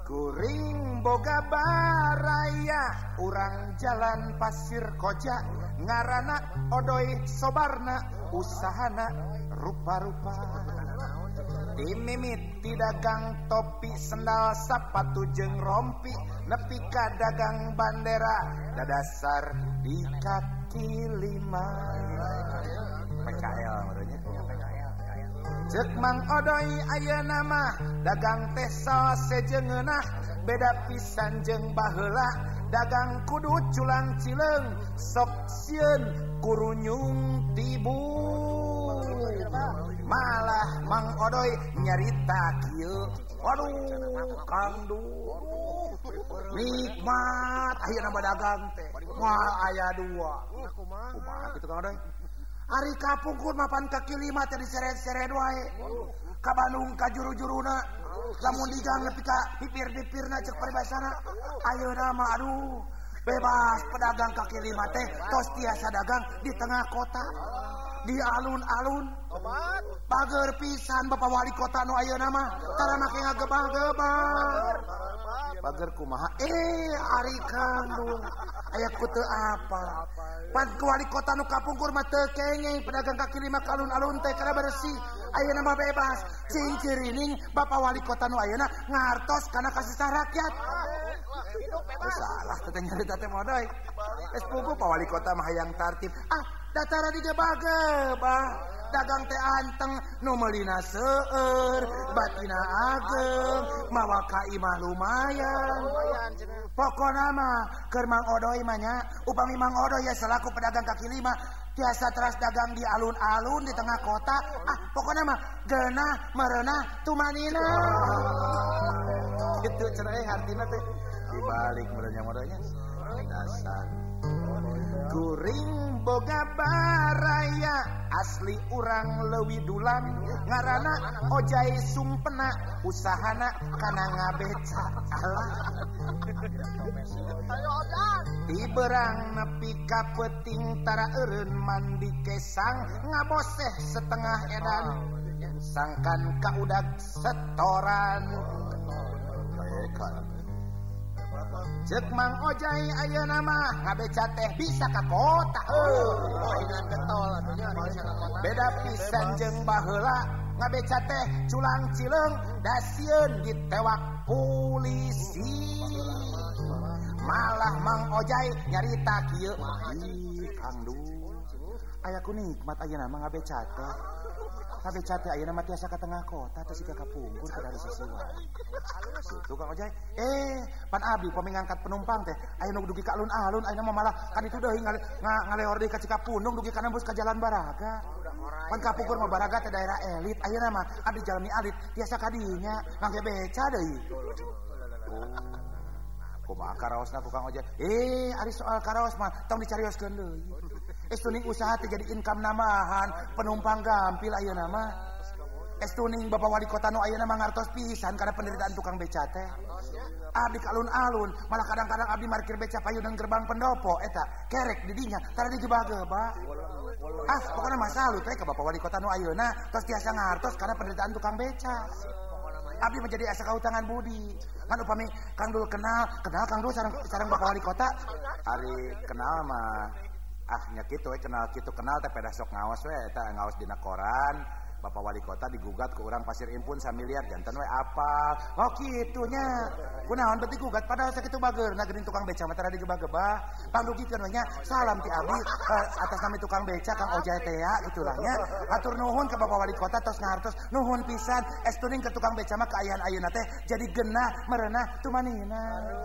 Kuring boga baraya urang jalan pasir koja ngarana odoy sobarna usahana rupa-rupa dimimit di dagang topi sendal sapatu jeung rompi nepi ka dagang bandera dadasar di kaki lima PKL menurutnya Cek Mang Odoy ayeuna mah dagang teh saos sejengeunah beda pisan jeung baheula dagang kudu culang cileung sok sieun kurunyung tibu malah Mang Odoy nyarita kieu waduh Kang Dur nikmat ayeuna mah dagang teh moal aya dua kumaha kitu Kang Odoy Ari kapungkur mapan kaki lima tadi seret-seret wae. Ka Bandung ka juru-juruna. Lamun digang nepi ka pipir-pipirna cek paribasana. Ayeuna mah aduh bebas pedagang kaki lima teh tos tiasa dagang di tengah kota. Di alun-alun. Bager pisan Bapak Wali Kota nu ayeuna mah tara make ngagebah-gebah. Bager kumaha? Ari Kandung. Aya kutu apa? Pan wali kota nu kapungkur mah teu kengeng pedagang kaki lima ka alun-alun teh kana bersih. Ayeuna mah bebas. Cing cirining Bapak Wali Kota nu ayeuna ngartos kana kasisah rakyat. Salah teh nyarita teh modoy. Geus puguh Pak Wali Kota mah hayang tartib. Datara digebah-gebah. Dagang teh anteng nu meulina seueur, batina ageng, mawa ka imah lumayan. Pokona mah keur Mang Odoy mah nya, upami Mang Odoy ya selaku pedagang kaki lima tiasa teras dagang di alun-alun di tengah kota. Pokona mah geunah mereunah tumanina. Kitu cenah hartina teh dibalik meureunya modonya. Dasar kuring boga baraya asli urang leuwih dulan ngaranna Ojai Sumpena usahana kana ngabeca alah di berang nepi ka peuting tara eureun mandi kesang ngaboseh setengah edan sangkan ka udag setoran Cek Mang Ojai ayeuna mah ngabeca teh bisa ka kota. Mainan getol atunya bisa ka kota. Beda pisan jeung baheula ngabeca teh culang cileung da sieun ditewak polisi. Malah Mang Ojai nyarita kieu. Kang Dur. Aya ku nikmat ayeuna mah ngabeca teh. Ngabeca teh ayeuna mah tiasa ka tengah kota teh siga kapungkur ka dari sisiwan. Situ Kang Ojai. Pan abdi upami ngangkat penumpang teh aya nu dugi ka alun-alun ayeuna mah malah kan itu deui ngaleor deui ka Cikapundung dugi ka nembus ka Jalan Baraga. Pan kapungkur mah Baraga teh daerah elit ayeuna mah abdi jalmi alit tiasa ka dinya ngangge beca deui. Kumaha karaosna ku Kang Ojai? Ari soal karaos mah tong dicarioskeun deui. Estuning usaha teh jadi income namahan, penumpang gampil ayeuna mah. Estuning Bapak Wali Kota nu ayeuna mah ngartos pisan karena penderitaan tukang beca teh. Abdi ka alun-alun, malah kadang-kadang abdi parkir beca payunan gerbang pendopo eta kerek di dinya tara digebah-gebah. Pokona mah salut teh ka Bapak Wali Kota nu ayeuna tos tiasa ngartos karena penderitaan tukang beca. Abdi menjadi asa kautangan budi. Kan upami Kang Dul kenal Kang Dul sareng Bapak Wali Kota. Ari kenal mah nya kitu kenal teh pedah sok ngaos we eta ngaos dina koran Bapak Wali Kota digugat ke urang Pasir Impun 1 miliar janten we apa kitu nya kunaon beuti gugat padahal sakitu bageurna geuning tukang beca mah tara digebah-gebah pangdugikeun we nya salam ti abdi atas nama tukang beca Kang Ojai teh ya gitulah nya atur nuhun ke Bapak Wali Kota tos ngartos nuhun pisan estuning ke tukang beca mah kaayaan ayeuna teh jadi geunah mereunah tumanina.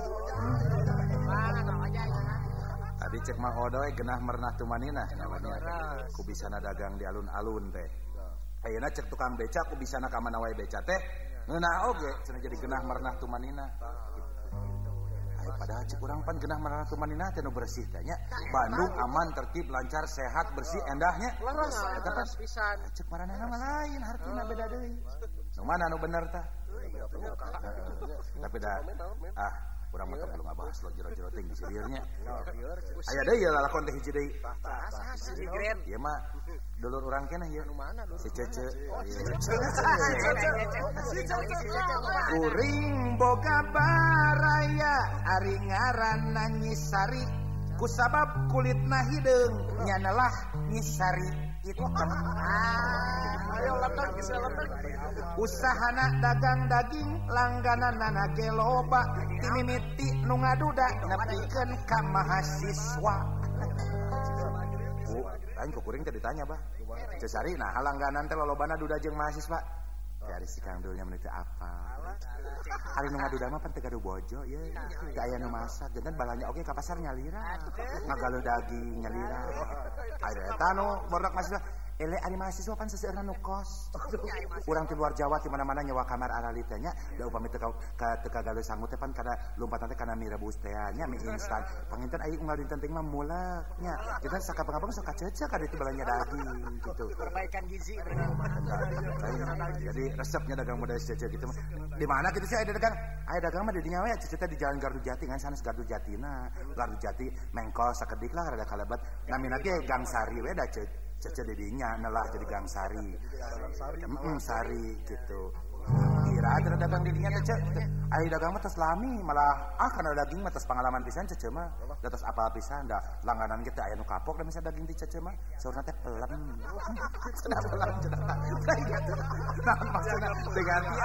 Tadi cek Mang Odoy genah merenah tumanina namanya. Ku bisana dagang di alun-alun teh. Ayeuna cek tukang beca ku bisana ka mana wae beca teh. Ngeunah oge cenah jadi genah merenah tumanina. Padahal cek urang pan genah merenah tumanina teh nu bersih teh nya. Bandung aman, tertib, lancar, sehat, bersih, endahnya. Eta pas pisan. Cek maranehna mah lain, hartina beda deui. Nu mana nu bener tah? Tapi dah urang mah belum ngabahas lo jero-jero teh di sirieurnya. Aya deui ya lalakon teh hiji deui. Ieu mah dulur urang keneh ieu. Si Cece. Kuring boga baraya ari ngaranna Nyisari kusabab kulitna hideung nyanalah Nyisari hitam. Usahana dagang daging langgananna ge loba ti mimiti nu ngaduda nepikeun ka mahasiswa. Aing ku kuring teh ditanya bah. Cesari nah langganan teh lolobana duda jeung mahasiswa. Dari si Kang Dulnya menuju apa? Hari nu ngaduda mah pan teh gaduh bojo ye. Teu aya nu masak, janten balanya oge ka pasar nyalira. Ngagaluh daging nyalira. Aya eta nu bordak mahasiswa. Ele ari mahasiswa pan seseueurna nu kos. Urang ti luar Jawa ti mana-mana nyewa kamar arali teh nya, da upami teu ka galuh sangu teh pan kada lompatan teh kana mie rebus teh nya mie instan. Panginten aya unggal dinten teh mah mulak nya. Kita sakapang-kapang sok kacecek ka ditu balanya daging gitu. Perbaikan gizi jadi resepnya dagang modal jajan gitu. Di mana gitu sih ada dagang? Aya dagang mah di dinya we ceceta di Jalan Gardu Jati ngan sanes Gardu Jatina. Gardu Jati mengkol sakedik lah rada kalebat. Namina ge Gang Sari we da Cece dedinya nelah jadi Gang Sari. Sari gitu. Kira ada dagang didinya teh Cece. Ai dagang mah tos lami malah kana daging mah tos pengalaman pisan Cece mah. Da tos apal pisan da langganan kita aya nu kapok da misa daging di Cece mah. Saurna teh pelem. Cenah pelem cenah. Nah maksudna diganti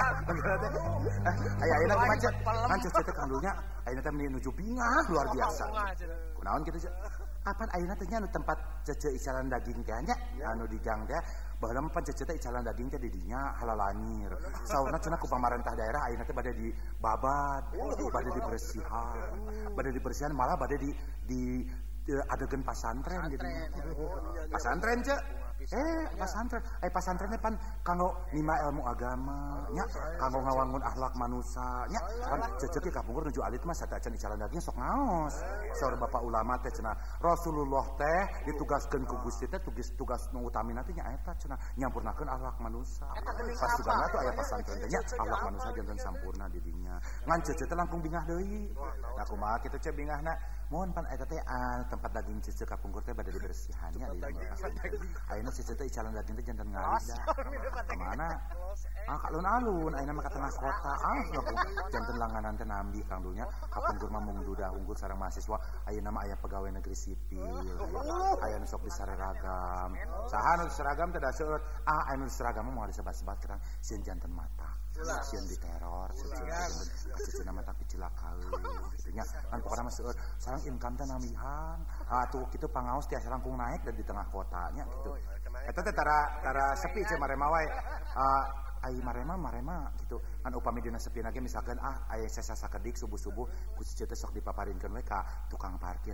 aya ayeuna kumaha Cece? Kan Cece teh kandungnya ayeuna teh menuju Bingah luar biasa. Kunaon kitu Cece? Apaan ayeuna teh nya anu tempat Cece icalan daging teh nya anu di gang teh baheula mah pan Cece teh icalan daging teh di dinya halalanyir. Saurna cenah ku pamarentah daerah ayeuna teh bade di babad, bade di bersihan. Bade di bersihan malah bade di adegan pasantren di dinya. Pasantren Cek. Pasantrennya pan kanggo nima ilmu agama nya kanggo ngawangun akhlak manusia nya pan cecek ka kapungkur nuju alit mah satacan icalan daging sok ngaos saur bapak ulama teh cenah Rasulullah teh ditugaskeun ku Gusti teh tugas nu utamina teh nya eta cenah nyampurnakeun akhlak manusia pas sugana tuh aya pasantren teh nya akhlak manusia janten sampurna di dinya ngan cecek teh langkung bingah deui nah kumaha kitu cek bingahna mohon pan eta teh tempat daging cecek kapungkur teh bade dibersihannya di ayeuna cece teh icalan daging teh janten ngalih dah. Kemana? Alun-alun, ayeuna mah ka tengah kota. Janten langganan teh nambi Kang Dulnya. Kapungkur mah mung duda unggul sareng mahasiswa. Ayeuna mah aya pegawai negeri sipil. Aya nu sok diseragam. Saha nu seragam teh da seueut. Anu seragam mah moal disebat-sebat kerang sieun janten mata. Sieun diteror, sieun mata kecilakaeun kitu nya. Kan pokona mah seueut. Sareng income teh nambihan. Tuh kitu pangaos tiasa langkung naik dan di tengah kotanya gitu. Eta teh tara sepi ceu marema wae. Ai marema gitu. Kan upami dina sepina ge misalkan aya sesa sakedik subuh-subuh ku ciceu teh sok dipaparinkeun we ka tukang parkir.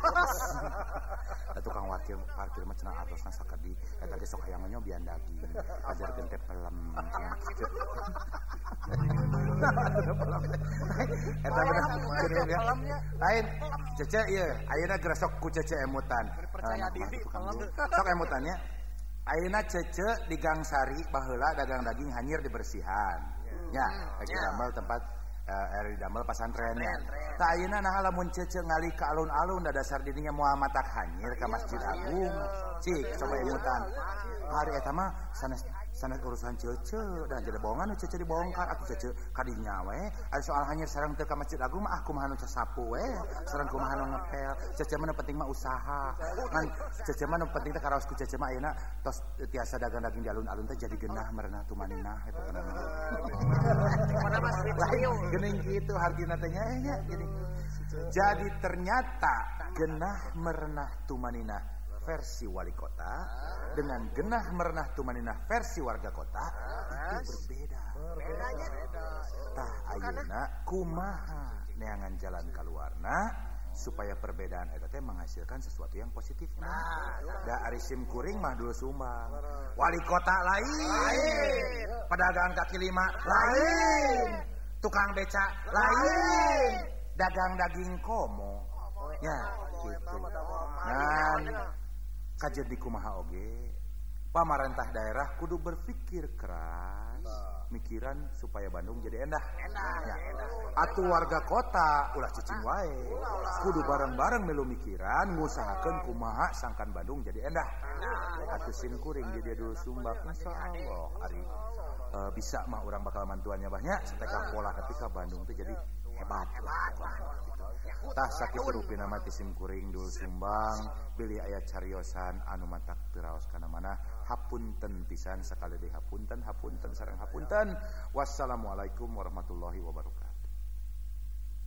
Tukang parkir mah cenah artosna sakedik. Eta ge sok hayang nyobian daging. Ajarkeun teh pelem kitu. Eta bener. Lain Cece ieu ayeuna geura sok ku Cece emutan. Percaya diri sok emutannya. Ayeuna Cece di Gang Sari baheula dagang daging hanyir dibersihan. Nya, damel tempat damel pasantrennya. Tah ayeuna naha lamun Cece ngali ka alun-alun da dasar dirinya moal matak hanyir ka Masjid Agung. Cik coba emutan. Hari eta mah sanes urusan Cece dan jadi bohongan nu Cece dibongkar atuh Cece kadinya we. Ari soal hanyir sareng teu ka Masjid Agung mah kumaha nu sasapu we. Sareng kumaha nu ngepel. Cece mah nu penting mah usaha. Ngan Cece mah nu penting teh karaos ku Cece mah ayeuna tos tiasa dagang daging di alun-alun teh jadi genah merenah tumaninah eta kana. Geuning kitu hartina teh nya geuning. Jadi ternyata genah merenah tumaninah versi wali kota dengan genah merenah tumaninah versi warga kota itu berbeda. Tah ayeuna kumaha neangan jalan kaluarna supaya perbedaan eta teh menghasilkan sesuatu yang positif. Da ari sim kuring mah dulu sumbang. Wali kota lain. Pedagang kaki lima lain. Tukang beca lain. Dagang daging komo. Ya, gitu. Dan kajet di kumaha oge pamarentah daerah kudu berpikir keras mikiran supaya Bandung jadi endah. Ya. Atuh warga kota ulah cicing wae. Kudu bareng-bareng melu mikiran ngusahakeun kumaha sangkan Bandung jadi endah. Atuh sim kuring di dia dulu sumbak insyaallah ari bisa mah orang bakal mantuannya banyak setekah pola ketika Bandung itu jadi hebat. Tah sakitu rupina mati sim kuring dul sumbang pilih ayat cariosan anu matak tiraos kana mana hapunten pisan sakali deui hapunten sareng hapunten. Wassalamualaikum warahmatullahi wabarakatuh.